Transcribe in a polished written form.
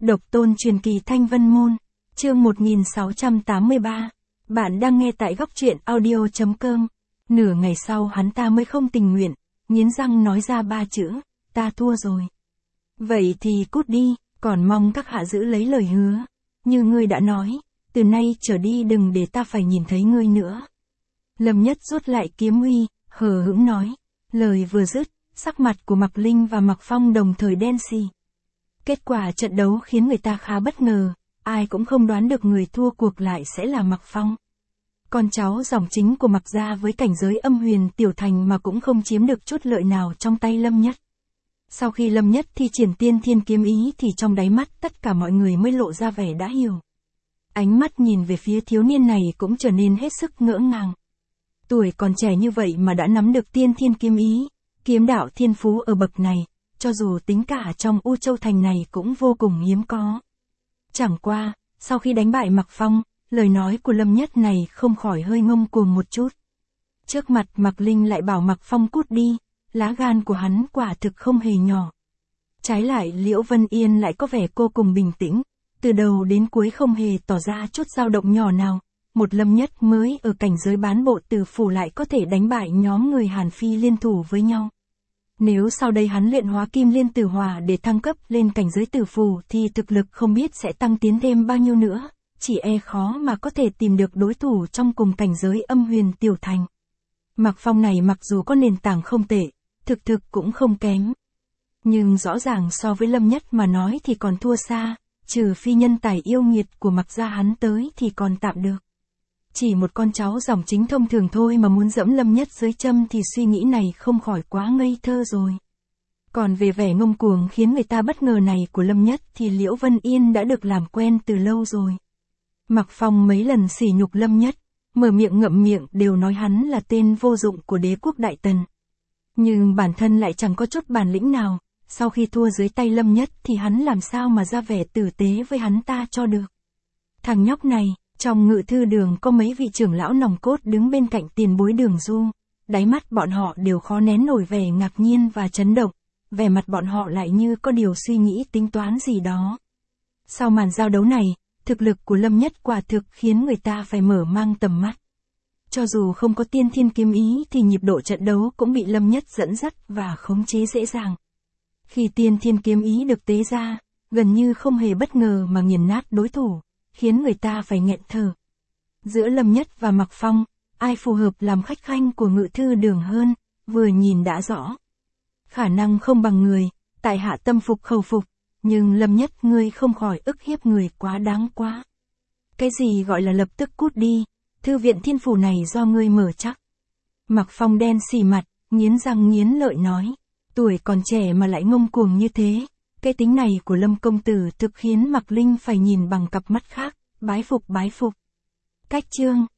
Độc tôn truyền kỳ Thanh Vân Môn, chương 1683. Bạn đang nghe tại góc truyện audio.com. Nửa ngày sau hắn ta mới không tình nguyện, nghiến răng nói ra 3 chữ, ta thua rồi. Vậy thì cút đi, còn mong các hạ giữ lấy lời hứa. Như ngươi đã nói, từ nay trở đi đừng để ta phải nhìn thấy ngươi nữa. Lâm Nhất rút lại kiếm uy, hờ hững nói. Lời vừa dứt, sắc mặt của Mạc Linh và Mạc Phong đồng thời đen xì. Kết quả trận đấu khiến người ta khá bất ngờ, ai cũng không đoán được người thua cuộc lại sẽ là Mạc Phong. Con cháu dòng chính của Mạc gia với cảnh giới âm huyền tiểu thành mà cũng không chiếm được chút lợi nào trong tay Lâm Nhất. Sau khi Lâm Nhất thi triển tiên thiên kiếm ý thì trong đáy mắt tất cả mọi người mới lộ ra vẻ đã hiểu. Ánh mắt nhìn về phía thiếu niên này cũng trở nên hết sức ngỡ ngàng. Tuổi còn trẻ như vậy mà đã nắm được tiên thiên kiếm ý, kiếm đạo thiên phú ở bậc này, cho dù tính cả trong U Châu Thành này cũng vô cùng hiếm có. Chẳng qua, sau khi đánh bại Mạc Phong, lời nói của Lâm Nhất này không khỏi hơi ngông cuồng một chút. Trước mặt Mạc Linh lại bảo Mạc Phong cút đi, lá gan của hắn quả thực không hề nhỏ. Trái lại Liễu Vân Yên lại có vẻ vô cùng bình tĩnh, từ đầu đến cuối không hề tỏ ra chút dao động nhỏ nào. Một Lâm Nhất mới ở cảnh giới bán bộ tử phủ lại có thể đánh bại nhóm người Hàn Phi liên thủ với nhau. Nếu sau đây hắn luyện hóa Kim Liên Tử Hỏa để thăng cấp lên cảnh giới tử phù thì thực lực không biết sẽ tăng tiến thêm bao nhiêu nữa, chỉ e khó mà có thể tìm được đối thủ trong cùng cảnh giới âm huyền tiểu thành. Mạc Phong này mặc dù có nền tảng không tệ, thực cũng không kém. Nhưng rõ ràng so với Lâm Nhất mà nói thì còn thua xa, trừ phi nhân tài yêu nghiệt của Mạc gia hắn tới thì còn tạm được. Chỉ một con cháu dòng chính thông thường thôi mà muốn dẫm Lâm Nhất dưới châm thì suy nghĩ này không khỏi quá ngây thơ rồi. Còn về vẻ ngông cuồng khiến người ta bất ngờ này của Lâm Nhất thì Liễu Vân Yên đã được làm quen từ lâu rồi. Mạc Phong mấy lần sỉ nhục Lâm Nhất, mở miệng ngậm miệng đều nói hắn là tên vô dụng của đế quốc Đại Tần. Nhưng bản thân lại chẳng có chút bản lĩnh nào, sau khi thua dưới tay Lâm Nhất thì hắn làm sao mà ra vẻ tử tế với hắn ta cho được. Thằng nhóc này. Trong ngự thư đường có mấy vị trưởng lão nòng cốt đứng bên cạnh tiền bối Đường Du, đáy mắt bọn họ đều khó nén nổi vẻ ngạc nhiên và chấn động, vẻ mặt bọn họ lại như có điều suy nghĩ tính toán gì đó. Sau màn giao đấu này, thực lực của Lâm Nhất quả thực khiến người ta phải mở mang tầm mắt. Cho dù không có tiên thiên kiếm ý thì nhịp độ trận đấu cũng bị Lâm Nhất dẫn dắt và khống chế dễ dàng. Khi tiên thiên kiếm ý được tế ra, gần như không hề bất ngờ mà nghiền nát đối thủ, khiến người ta phải nghẹn thở. Giữa Lâm Nhất và Mạc Phong, ai phù hợp làm khách khanh của ngự thư đường hơn, vừa nhìn đã rõ. Khả năng không bằng người, tại hạ tâm phục khẩu phục, nhưng Lâm Nhất ngươi không khỏi ức hiếp người quá đáng quá. Cái gì gọi là lập tức cút đi, thư viện thiên phủ này do ngươi mở chắc. Mạc Phong đen xì mặt, nghiến răng nghiến lợi nói, tuổi còn trẻ mà lại ngông cuồng như thế. Cái tính này của Lâm công tử thực khiến Mạc Linh phải nhìn bằng cặp mắt khác, bái phục. Cách chương